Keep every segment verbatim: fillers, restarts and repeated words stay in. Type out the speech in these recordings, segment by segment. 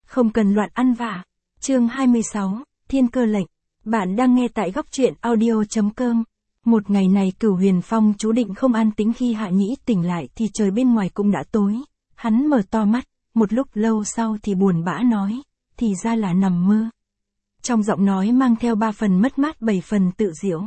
Không cần loạn ăn vạ. Chương hai mươi sáu, Thiên Cơ Lệnh. Bạn đang nghe tại góc truyện audio.com. Một ngày này Cửu Huyền Phong chú định không an tĩnh, khi Hạ Nhĩ tỉnh lại thì trời bên ngoài cũng đã tối. Hắn mở to mắt, một lúc lâu sau thì buồn bã nói, thì ra là nằm mơ. Trong giọng nói mang theo ba phần mất mát bảy phần tự giễu.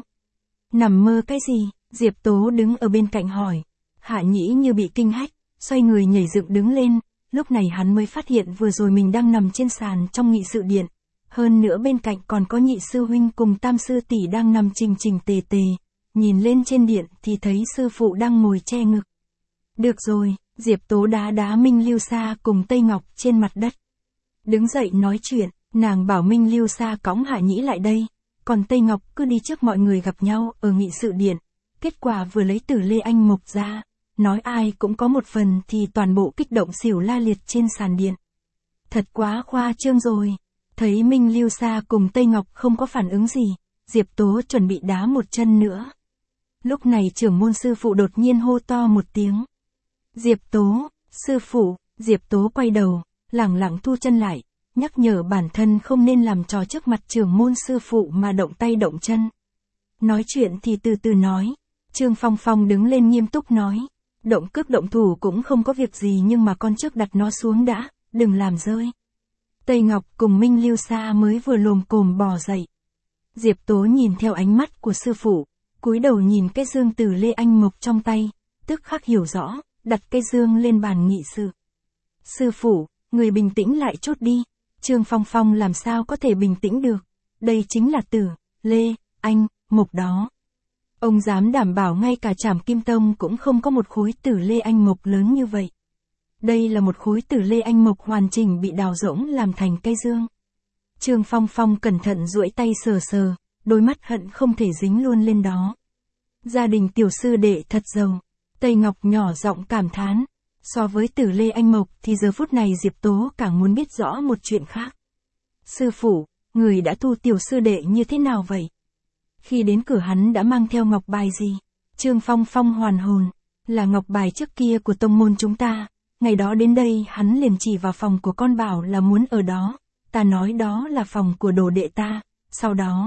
Nằm mơ cái gì? Diệp Tố đứng ở bên cạnh hỏi. Hạ Nhĩ như bị kinh hách, xoay người nhảy dựng đứng lên, lúc này hắn mới phát hiện vừa rồi mình đang nằm trên sàn trong nghị sự điện. Hơn nữa bên cạnh còn có nhị sư huynh cùng tam sư tỷ đang nằm trình trình tề tề, nhìn lên trên điện thì thấy sư phụ đang ngồi che ngực. Được rồi, Diệp Tố đá đá Minh Lưu Sa cùng Tây Ngọc trên mặt đất. Đứng dậy nói chuyện, nàng bảo Minh Lưu Sa cõng Hạ Nhĩ lại đây, còn Tây Ngọc cứ đi trước mọi người gặp nhau ở nghị sự điện. Kết quả vừa lấy Tử Lê Anh Mộc ra, nói ai cũng có một phần thì toàn bộ kích động xỉu la liệt trên sàn điện. Thật quá khoa trương rồi. Thấy Minh Lưu Sa cùng Tây Ngọc không có phản ứng gì, Diệp Tố chuẩn bị đá một chân nữa. Lúc này trưởng môn sư phụ đột nhiên hô to một tiếng. Diệp Tố, sư phụ. Diệp Tố quay đầu, lẳng lặng thu chân lại, nhắc nhở bản thân không nên làm trò trước mặt trưởng môn sư phụ mà động tay động chân. Nói chuyện thì từ từ nói. Trương Phong Phong đứng lên nghiêm túc nói. Động cước động thủ cũng không có việc gì, nhưng mà con trước đặt nó xuống đã, đừng làm rơi. Tây Ngọc cùng Minh Lưu Sa mới vừa lồm cồm bò dậy. Diệp Tố nhìn theo ánh mắt của sư phụ, cúi đầu nhìn cái dương Tử Lê Anh Mộc trong tay, tức khắc hiểu rõ, đặt cái dương lên bàn nghị sự. Sư phụ, người bình tĩnh lại chút đi. Trương Phong Phong làm sao có thể bình tĩnh được, đây chính là Tử Lê Anh Mộc đó. Ông dám đảm bảo ngay cả Trảm Kim Tông cũng không có một khối Tử Lê Anh Mộc lớn như vậy. Đây là một khối Tử Lê Anh Mộc hoàn chỉnh bị đào rỗng làm thành cây dương. Trương Phong Phong cẩn thận duỗi tay sờ sờ, đôi mắt hận không thể dính luôn lên đó. Gia đình tiểu sư đệ thật giàu. Tây Ngọc nhỏ giọng cảm thán. So với Tử Lê Anh Mộc thì giờ phút này Diệp Tố càng muốn biết rõ một chuyện khác. Sư phụ, người đã thu tiểu sư đệ như thế nào vậy? Khi đến cửa hắn đã mang theo ngọc bài gì? Trương Phong Phong hoàn hồn. Là ngọc bài trước kia của tông môn chúng ta. Ngày đó đến đây hắn liền chỉ vào phòng của con bảo là muốn ở đó. Ta nói đó là phòng của đồ đệ ta. Sau đó,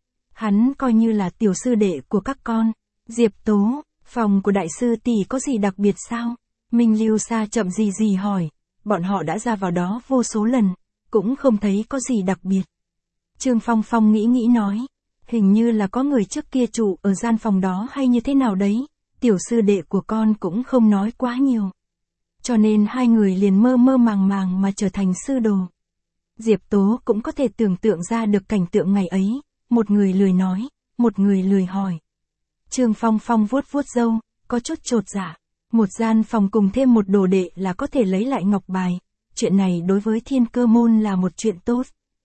hắn coi như là tiểu sư đệ của các con. Diệp Tố, phòng của đại sư tỷ có gì đặc biệt sao? Minh Lưu Sa chậm gì gì hỏi. Bọn họ đã ra vào đó vô số lần, cũng không thấy có gì đặc biệt. Trương Phong Phong nghĩ nghĩ nói. Hình như là có người trước kia trụ ở gian phòng đó hay như thế nào đấy. Tiểu sư đệ của con cũng không nói quá nhiều. Cho nên hai người liền mơ mơ màng màng mà trở thành sư đồ. Diệp Tố cũng có thể tưởng tượng ra được cảnh tượng ngày ấy. Một người lười nói, một người lười hỏi. Trương Phong Phong vuốt vuốt râu, có chút chột dạ. Một gian phòng cùng thêm một đồ đệ là có thể lấy lại ngọc bài. Chuyện này đối với Thiên Cơ môn là một chuyện tốt.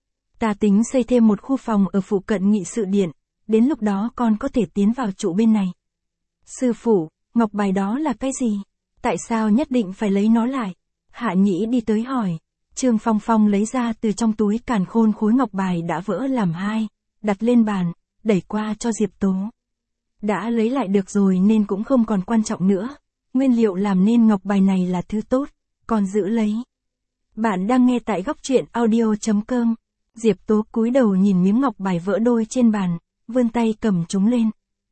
Ta tính xây thêm một khu phòng ở phụ cận nghị sự điện. Đến lúc đó con có thể tiến vào trụ bên này. Sư phụ, ngọc bài đó là cái gì? Tại sao nhất định phải lấy nó lại? Hạ Nhĩ đi tới hỏi. Trương Phong Phong lấy ra từ trong túi càn khôn khối ngọc bài đã vỡ làm hai, đặt lên bàn, đẩy qua cho Diệp Tố. Đã lấy lại được rồi nên cũng không còn quan trọng nữa. Nguyên liệu làm nên ngọc bài này là thứ tốt, còn giữ lấy. Bạn đang nghe tại góc truyện audio.com. Diệp Tố cúi đầu nhìn miếng ngọc bài vỡ đôi trên bàn, vươn tay cầm chúng lên.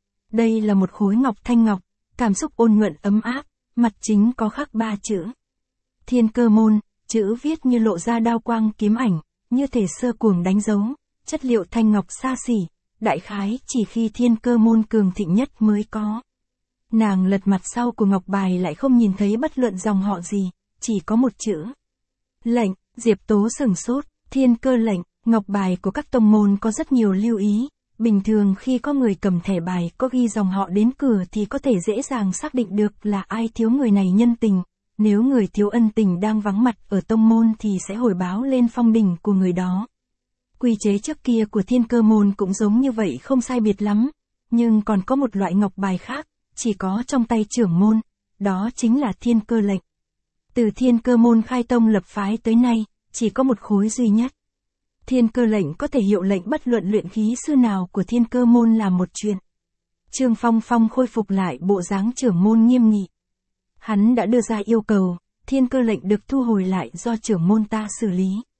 Đây là một khối ngọc thanh ngọc, cảm xúc ôn nhuận ấm áp, mặt chính có khắc ba chữ. Thiên Cơ môn, chữ viết như lộ ra đao quang kiếm ảnh, như thể sơ cuồng đánh dấu, chất liệu thanh ngọc xa xỉ, đại khái chỉ khi Thiên Cơ môn cường thịnh nhất mới có. Nàng lật mặt sau của ngọc bài lại không nhìn thấy bất luận dòng họ gì, chỉ có một chữ. Lệnh. Diệp Tố sửng sốt. Thiên Cơ lệnh. Ngọc bài của các tông môn có rất nhiều lưu ý. Bình thường khi có người cầm thẻ bài có ghi dòng họ đến cửa thì có thể dễ dàng xác định được là ai thiếu người này nhân tình. Nếu người thiếu ân tình đang vắng mặt ở tông môn thì sẽ hồi báo lên phong đình của người đó. Quy chế trước kia của Thiên Cơ môn cũng giống như vậy, không sai biệt lắm. Nhưng còn có một loại ngọc bài khác, chỉ có trong tay trưởng môn, đó chính là Thiên Cơ lệnh. Từ Thiên Cơ môn khai tông lập phái tới nay, chỉ có một khối duy nhất. Thiên Cơ lệnh có thể hiệu lệnh bất luận luyện khí sư nào của Thiên Cơ môn là một chuyện. Trương Phong Phong khôi phục lại bộ dáng trưởng môn nghiêm nghị. Hắn đã đưa ra yêu cầu, Thiên Cơ lệnh được thu hồi lại do trưởng môn ta xử lý.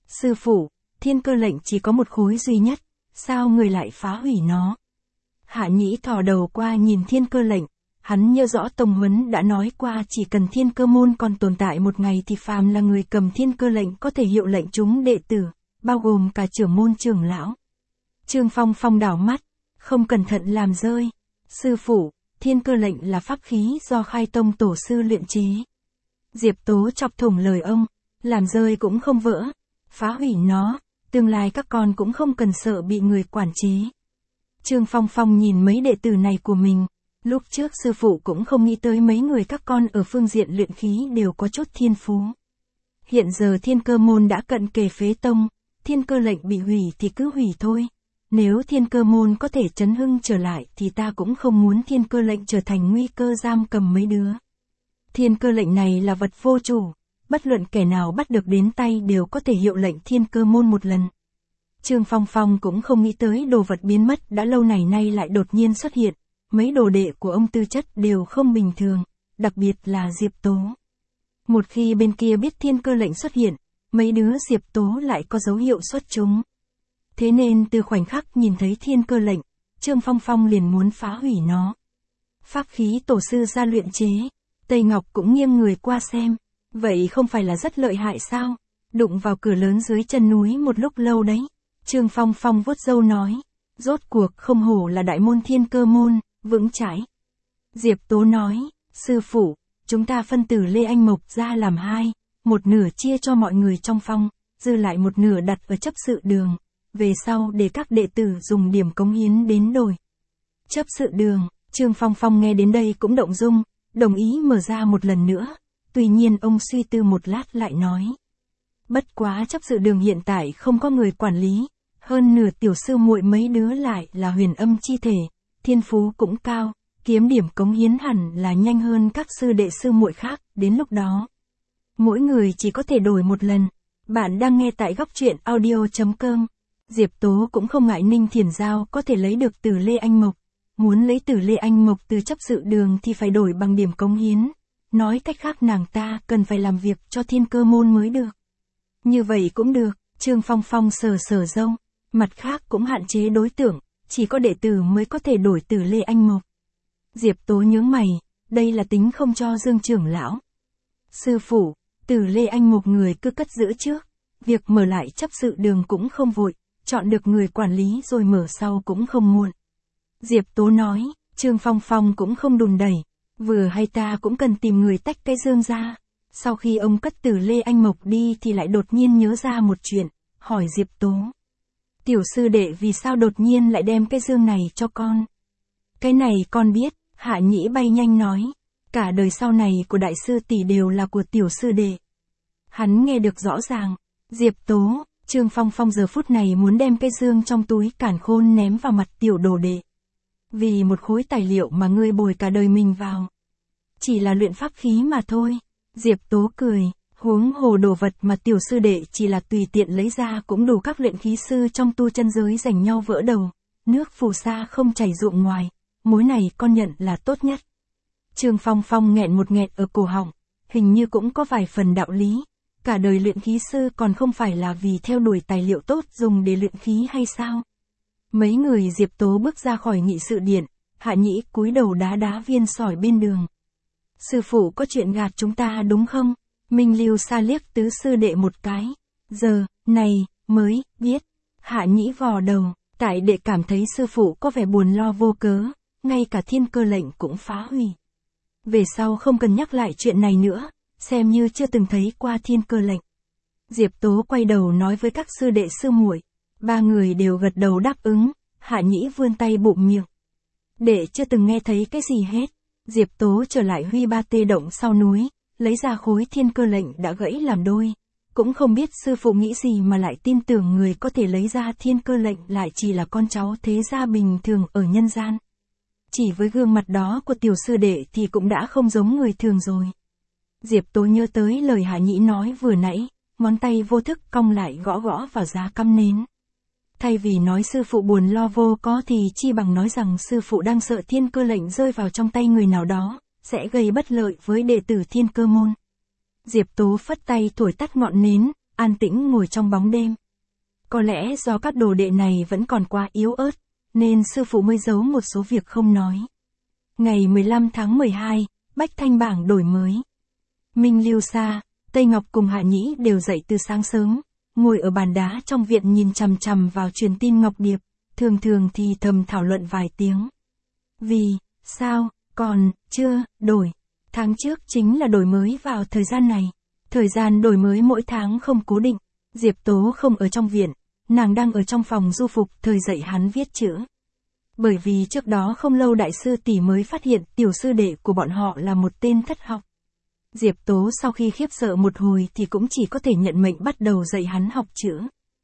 Sư phụ, thiên cơ lệnh chỉ có một khối duy nhất, sao người lại phá hủy nó? Hạ Nhĩ thò đầu qua nhìn thiên cơ lệnh, hắn nhớ rõ Tông Huấn đã nói qua chỉ cần thiên cơ môn còn tồn tại một ngày thì phàm là người cầm thiên cơ lệnh có thể hiệu lệnh chúng đệ tử, bao gồm cả trưởng môn trưởng lão. Trương Phong Phong đảo mắt, không cẩn thận làm rơi. Sư phụ, thiên cơ lệnh là pháp khí do Khai Tông tổ sư luyện chế. Diệp Tố chọc thủng lời ông, làm rơi cũng không vỡ, phá hủy nó, tương lai các con cũng không cần sợ bị người quản chế. Trương Phong Phong nhìn mấy đệ tử này của mình, lúc trước sư phụ cũng không nghĩ tới mấy người các con ở phương diện luyện khí đều có chút thiên phú. Hiện giờ thiên cơ môn đã cận kề phế tông, thiên cơ lệnh bị hủy thì cứ hủy thôi. Nếu thiên cơ môn có thể chấn hưng trở lại thì ta cũng không muốn thiên cơ lệnh trở thành nguy cơ giam cầm mấy đứa. Thiên cơ lệnh này là vật vô chủ, bất luận kẻ nào bắt được đến tay đều có thể hiệu lệnh thiên cơ môn một lần. Trương Phong Phong cũng không nghĩ tới đồ vật biến mất đã lâu này nay lại đột nhiên xuất hiện, mấy đồ đệ của ông tư chất đều không bình thường, đặc biệt là Diệp Tố. Một khi bên kia biết thiên cơ lệnh xuất hiện, mấy đứa Diệp Tố lại có dấu hiệu xuất chúng. Thế nên từ khoảnh khắc nhìn thấy thiên cơ lệnh, Trương Phong Phong liền muốn phá hủy nó. Pháp khí tổ sư ra luyện chế, Tây Ngọc cũng nghiêng người qua xem, vậy không phải là rất lợi hại sao? Đụng vào cửa lớn dưới chân núi một lúc lâu đấy. Trương Phong Phong vuốt râu nói, rốt cuộc không hổ là đại môn thiên cơ môn, vững chãi. Diệp Tố nói, sư phụ, chúng ta phân tử Lê Anh Mộc ra làm hai, một nửa chia cho mọi người trong phong, dư lại một nửa đặt ở chấp sự đường, về sau để các đệ tử dùng điểm cống hiến đến đổi. Chấp sự đường, Trương Phong Phong nghe đến đây cũng động dung, đồng ý mở ra một lần nữa, tuy nhiên ông suy tư một lát lại nói. Bất quá chấp sự đường hiện tại không có người quản lý, hơn nửa tiểu sư muội mấy đứa lại là huyền âm chi thể, thiên phú cũng cao, kiếm điểm cống hiến hẳn là nhanh hơn các sư đệ sư muội khác, đến lúc đó. Mỗi người chỉ có thể đổi một lần. Bạn đang nghe tại góc truyện audio chấm com. Diệp Tố cũng không ngại Ninh Thiền Giao có thể lấy được từ Lê Anh Mộc. Muốn lấy từ Lê Anh Mộc từ chấp sự đường thì phải đổi bằng điểm cống hiến. Nói cách khác nàng ta cần phải làm việc cho thiên cơ môn mới được. Như vậy cũng được, Trương Phong Phong sờ sờ râu. Mặt khác cũng hạn chế đối tượng, chỉ có đệ tử mới có thể đổi từ Lê Anh Mộc. Diệp Tố nhướng mày, đây là tính không cho Dương trưởng lão. Sư phụ, từ Lê Anh Mộc người cứ cất giữ trước, việc mở lại chấp sự đường cũng không vội, chọn được người quản lý rồi mở sau cũng không muộn. Diệp Tố nói, Trương Phong Phong cũng không đùn đẩy, vừa hay ta cũng cần tìm người tách cái Dương ra. Sau khi ông cất từ Lê Anh Mộc đi thì lại đột nhiên nhớ ra một chuyện, hỏi Diệp Tố. Tiểu sư đệ vì sao đột nhiên lại đem cái Dương này cho con? Cái này con biết, Hạ Nhĩ bay nhanh nói. Cả đời sau này của đại sư tỷ đều là của tiểu sư đệ. Hắn nghe được rõ ràng. Diệp Tố, Trương Phong Phong giờ phút này muốn đem cái Dương trong túi cản khôn ném vào mặt tiểu đồ đệ. Vì một khối tài liệu mà ngươi bồi cả đời mình vào. Chỉ là luyện pháp khí mà thôi. Diệp Tố cười, huống hồ đồ vật mà tiểu sư đệ chỉ là tùy tiện lấy ra cũng đủ các luyện khí sư trong tu chân giới giành nhau vỡ đầu. Nước phù sa không chảy ruộng ngoài, mối này con nhận là tốt nhất. Trương Phong Phong nghẹn một nghẹn ở cổ họng, hình như cũng có vài phần đạo lý. Cả đời luyện khí sư còn không phải là vì theo đuổi tài liệu tốt dùng để luyện khí hay sao? Mấy người Diệp Tố bước ra khỏi nghị sự điện, Hạ Nhĩ cúi đầu đá đá viên sỏi bên đường. Sư phụ có chuyện gạt chúng ta đúng không? Minh Lưu Sa liếc tứ sư đệ một cái. Giờ, này, mới, biết. Hạ Nhĩ vò đầu, tại đệ cảm thấy sư phụ có vẻ buồn lo vô cớ, ngay cả thiên cơ lệnh cũng phá hủy. Về sau không cần nhắc lại chuyện này nữa, xem như chưa từng thấy qua thiên cơ lệnh. Diệp Tố quay đầu nói với các sư đệ sư muội, ba người đều gật đầu đáp ứng, Hạ Nhĩ vươn tay bụm miệng. Đệ chưa từng nghe thấy cái gì hết. Diệp Tố trở lại Huy Ba Tê động sau núi, lấy ra khối thiên cơ lệnh đã gãy làm đôi. Cũng không biết sư phụ nghĩ gì mà lại tin tưởng người có thể lấy ra thiên cơ lệnh lại chỉ là con cháu thế gia bình thường ở nhân gian. Chỉ với gương mặt đó của tiểu sư đệ thì cũng đã không giống người thường rồi. Diệp Tố nhớ tới lời Hạ Nhĩ nói vừa nãy, ngón tay vô thức cong lại gõ gõ vào giá cắm nến. Thay vì nói sư phụ buồn lo vô có thì chi bằng nói rằng sư phụ đang sợ thiên cơ lệnh rơi vào trong tay người nào đó, sẽ gây bất lợi với đệ tử thiên cơ môn. Diệp Tố phất tay thổi tắt ngọn nến, an tĩnh ngồi trong bóng đêm. Có lẽ do các đồ đệ này vẫn còn quá yếu ớt, nên sư phụ mới giấu một số việc không nói. Ngày mười lăm tháng mười hai, Bách Thanh bảng đổi mới. Minh Lưu Sa, Tây Ngọc cùng Hạ Nhĩ đều dậy từ sáng sớm, ngồi ở bàn đá trong viện nhìn chằm chằm vào truyền tin Ngọc Điệp, thường thường thì thầm thảo luận vài tiếng. Vì, sao, còn, chưa, đổi. Tháng trước chính là đổi mới vào thời gian này. Thời gian đổi mới mỗi tháng không cố định. Diệp Tố không ở trong viện, nàng đang ở trong phòng du phục thời dạy hắn viết chữ. Bởi vì trước đó không lâu đại sư tỷ mới phát hiện tiểu sư đệ của bọn họ là một tên thất học. Diệp Tố sau khi khiếp sợ một hồi thì cũng chỉ có thể nhận mệnh bắt đầu dạy hắn học chữ.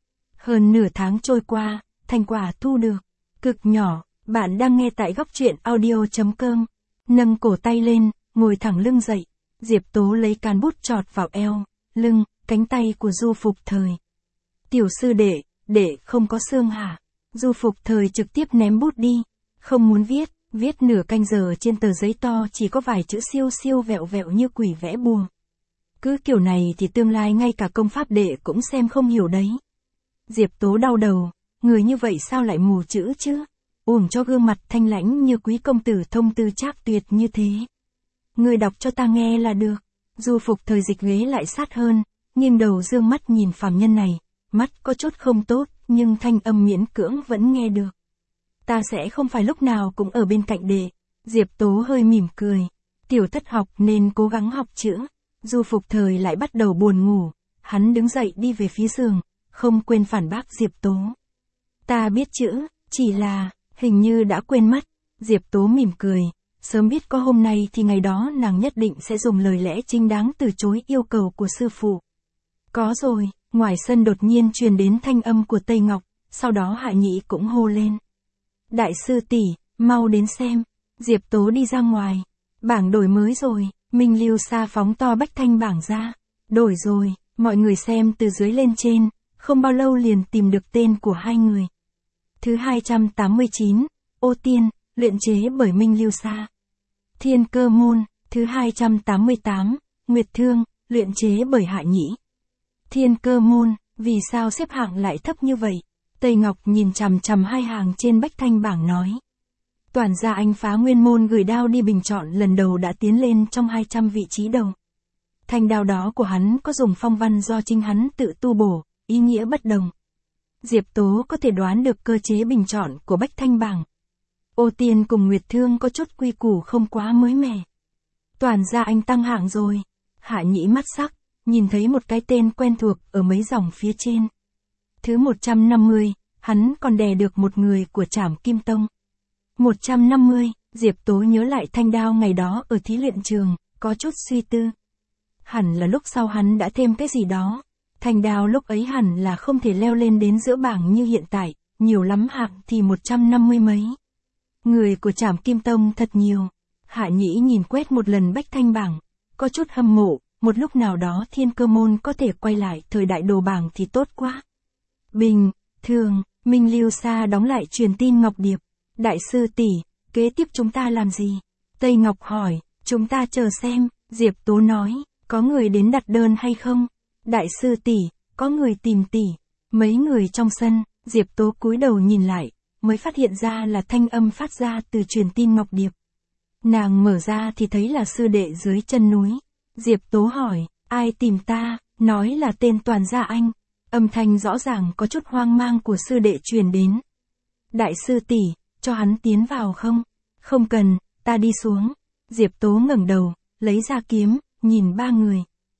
Hơn nửa tháng trôi qua, thành quả thu được, cực nhỏ. Bạn đang nghe tại góc truyện audio.com. Nâng cổ tay lên, ngồi thẳng lưng dậy. Diệp Tố lấy cán bút chọt vào eo, lưng, cánh tay của Du Phục Thời. Tiểu sư đệ, đệ không có xương hả? Du Phục Thời trực tiếp ném bút đi. Không muốn viết, viết nửa canh giờ trên tờ giấy to chỉ có vài chữ siêu siêu vẹo vẹo như quỷ vẽ bùa. Cứ kiểu này thì tương lai ngay cả công pháp đệ cũng xem không hiểu đấy. Diệp Tố đau đầu, người như vậy sao lại mù chữ chứ? Uổng cho gương mặt thanh lãnh như quý công tử thông tư trác tuyệt như thế. Người đọc cho ta nghe là được. Du Phục Thời dịch ghế lại sát hơn, nghiêng đầu dương mắt nhìn phàm nhân này, mắt có chút không tốt, nhưng thanh âm miễn cưỡng vẫn nghe được. Ta sẽ không phải lúc nào cũng ở bên cạnh đệ. Diệp Tố hơi mỉm cười. Tiểu thất học nên cố gắng học chữ. Du Phục Thời lại bắt đầu buồn ngủ. Hắn đứng dậy đi về phía giường, không quên phản bác Diệp Tố. Ta biết chữ, chỉ là, hình như đã quên mất. Diệp Tố mỉm cười. Sớm biết có hôm nay thì ngày đó nàng nhất định sẽ dùng lời lẽ chính đáng từ chối yêu cầu của sư phụ. Có rồi, ngoài sân đột nhiên truyền đến thanh âm của Tây Ngọc, sau đó Hạ Nhĩ cũng hô lên. Đại sư tỷ, mau đến xem. Diệp Tố đi ra ngoài. Bảng đổi mới rồi, Minh Lưu Sa phóng to Bách Thanh bảng ra. Đổi rồi, mọi người xem từ dưới lên trên, không bao lâu liền tìm được tên của hai người. Thứ hai trăm tám mươi chín, Ô Tiên, luyện chế bởi Minh Lưu Sa. Thiên Cơ Môn, thứ hai trăm tám mươi tám, Nguyệt Thương, luyện chế bởi Hạ Nhĩ. Thiên Cơ Môn, vì sao xếp hạng lại thấp như vậy? Tây Ngọc nhìn chằm chằm hai hàng trên Bách Thanh bảng nói. Toàn gia anh phá nguyên môn gửi đao đi bình chọn lần đầu đã tiến lên trong hai trăm vị trí đầu. Thanh đao đó của hắn có dùng phong văn do chính hắn tự tu bổ, ý nghĩa bất đồng. Diệp Tố có thể đoán được cơ chế bình chọn của Bách Thanh bảng. Ô Tiên cùng Nguyệt Thương có chút quy củ không quá mới mẻ. Toàn gia anh tăng hạng rồi. Hạ Nhĩ mắt sắc, nhìn thấy một cái tên quen thuộc ở mấy dòng phía trên. Thứ một trăm năm mươi, hắn còn đè được một người của Trảm Kim Tông. một trăm năm mươi, Diệp Tố nhớ lại thanh đao ngày đó ở thí luyện trường, có chút suy tư. Hẳn là lúc sau hắn đã thêm cái gì đó. Thanh đao lúc ấy hẳn là không thể leo lên đến giữa bảng như hiện tại, nhiều lắm hạng thì một trăm năm mươi mấy. Người của Trảm Kim Tông thật nhiều. Hạ Nhĩ nhìn quét một lần Bách Thanh bảng, có chút hâm mộ, một lúc nào đó Thiên Cơ Môn có thể quay lại thời đại đồ bảng thì tốt quá. Bình, thường, Minh Lưu Sa đóng lại truyền tin Ngọc Điệp. Đại sư tỷ, kế tiếp chúng ta làm gì? Tây Ngọc hỏi, chúng ta chờ xem. Diệp Tố nói, có người đến đặt đơn hay không? Đại sư tỷ, có người tìm tỷ. Mấy người trong sân, Diệp Tố cúi đầu nhìn lại, mới phát hiện ra là thanh âm phát ra từ truyền tin Ngọc Điệp. Nàng mở ra thì thấy là sư đệ dưới chân núi. Diệp Tố hỏi, ai tìm ta? Nói là tên Toàn gia anh. Âm thanh rõ ràng có chút hoang mang của sư đệ truyền đến. Đại sư tỷ, cho hắn tiến vào không? Không cần, ta đi xuống. Diệp Tố ngẩng đầu, lấy ra kiếm, nhìn ba người.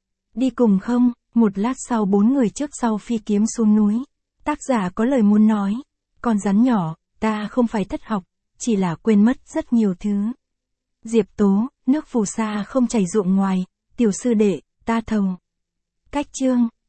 Đi cùng không? Một lát sau bốn người trước sau phi kiếm xuống núi. Tác giả có lời muốn nói. Con rắn nhỏ, ta không phải thất học, chỉ là quên mất rất nhiều thứ. Diệp Tố, nước phù sa không chảy ruộng ngoài, tiểu sư đệ, ta thầu. Cách chương.